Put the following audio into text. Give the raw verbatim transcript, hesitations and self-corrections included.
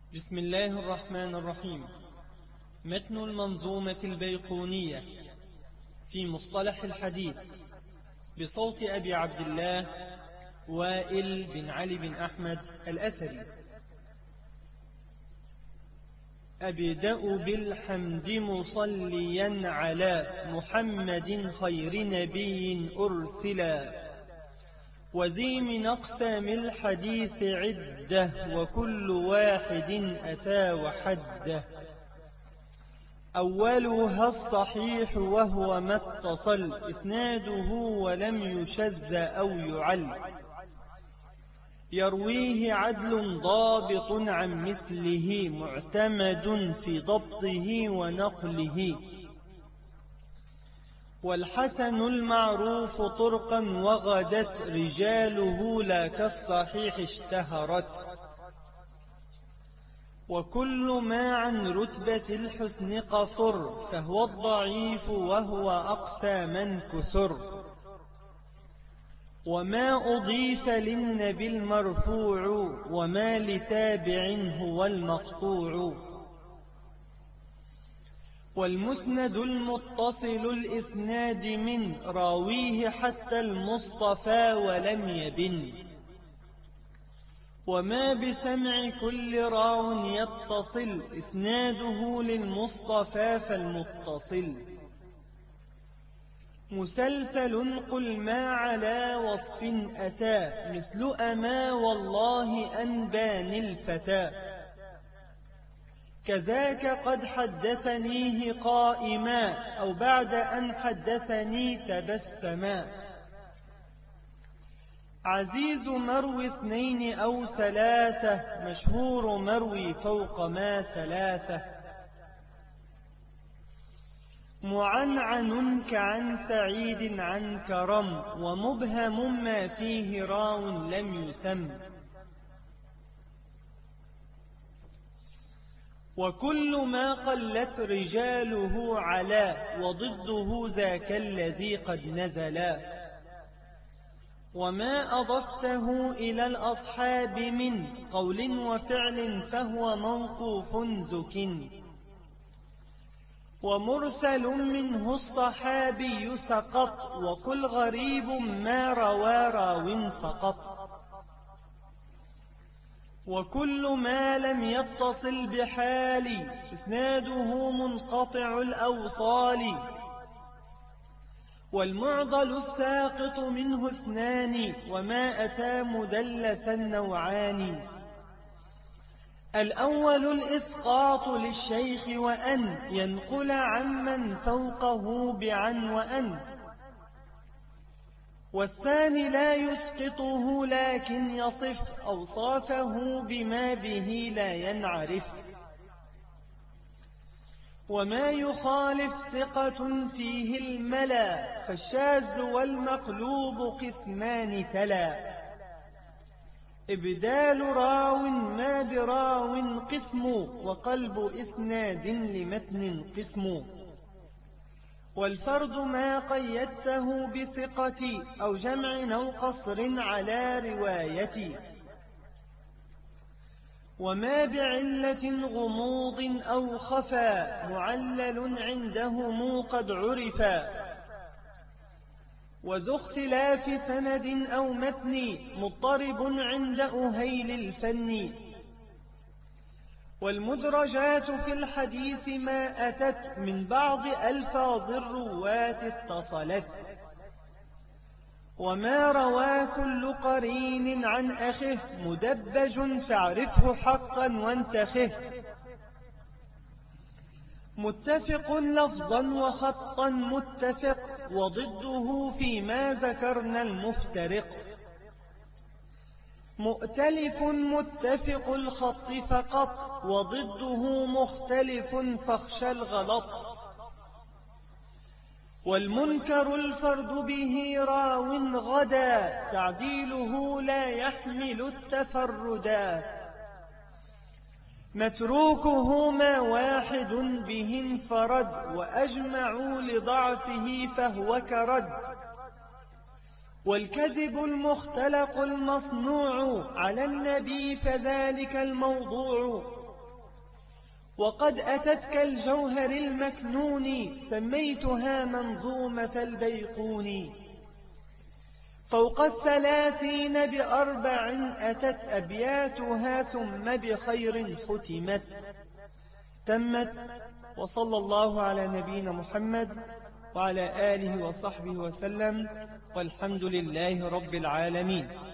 بسم الله الرحمن الرحيم. متن المنظومة البيقونية في مصطلح الحديث بصوت أبي عبد الله وائل بن علي بن أحمد الأثري. أبدأ بالحمد مصليا على محمد خير نبي أرسلا، وذي من أقسام الحديث عدة، وكل واحد أتى وحده. أولها الصحيح وهو ما اتصل إسناده ولم يشذ أو يعل، يرويه عدل ضابط عن مثله معتمد في ضبطه ونقله. والحسن المعروف طرقا وغدت رجاله لا كالصحيح اشتهرت. وكل ما عن رتبة الحسن قصر فهو الضعيف وهو أقسى من كثر. وما أضيف للنبي المرفوع وما لتابع هو المقطوع. والمسند المتصل الإسناد من راويه حتى المصطفى ولم يبن. وما بسمع كل راو يتصل إسناده للمصطفى فالمتصل. مسلسل قل ما على وصف أتى مثل أما والله أنباني الفتى. كذاك قد حدثنيه قائما أو بعد أن حدثني تبسما. عزيز مروي اثنين أو ثلاثة، مشهور مروي فوق ما ثلاثة. معنعن كعن سعيد عن كرم، ومبهم ما فيه راو لم يسم. وكل ما قلت رجاله على، وضده ذاك الذي قد نزلا. وما أضفته إلى الأصحاب من قول وفعل فهو موقوف زك. ومرسل منه الصحابي سقط، وقل غريب ما روى راو فقط. وكل ما لم يتصل بحال إسناده منقطع الأوصال. والمعضل الساقط منه اثنان، وما أتى مدلسا نوعان. الأول الإسقاط للشيخ وأن ينقل عمن فوقه بعن وأن. والثاني لا يسقطه لكن يصف أوصافه بما به لا ينعرف. وما يخالف ثقة فيه الملا، فالشاذ والمقلوب قسمان تلا. إبدال راو ما براو قسم، وقلب إسناد لمتن قسم. والفرد ما قيدته بثقة أو جمع أو قصر على رواية. وما بعلة غموض أو خفا معلل عندهم قد عرفا. وذو اختلاف سند أو متن مضطرب عند أهيل الفن. والمدرجات في الحديث ما أتت من بعض ألفاظ الرواة اتصلت. وما روى كل قرين عن أخه مدبج فاعرفه حقا وانتخه. متفق لفظا وخطا متفق، وضده فيما ذكرنا المفترق. مؤتلف متفق الخط فقط، وضده مختلف فاخشى الغلط. والمنكر الفرد به راو غدا، تعديله لا يحمل التفردا. متروكه ما واحد به انفرد، وأجمعوا لضعفه فهو كرد. والكذب المختلق المصنوع على النبي فذلك الموضوع. وقد أتت كالجوهر المكنون سميتها منظومة البيقون فوق الثلاثين بأربع أتت أبياتها ثم بخير ختمت تمت. وصلى الله على نبينا محمد وعلى آله وصحبه وسلم والحمد لله رب العالمين.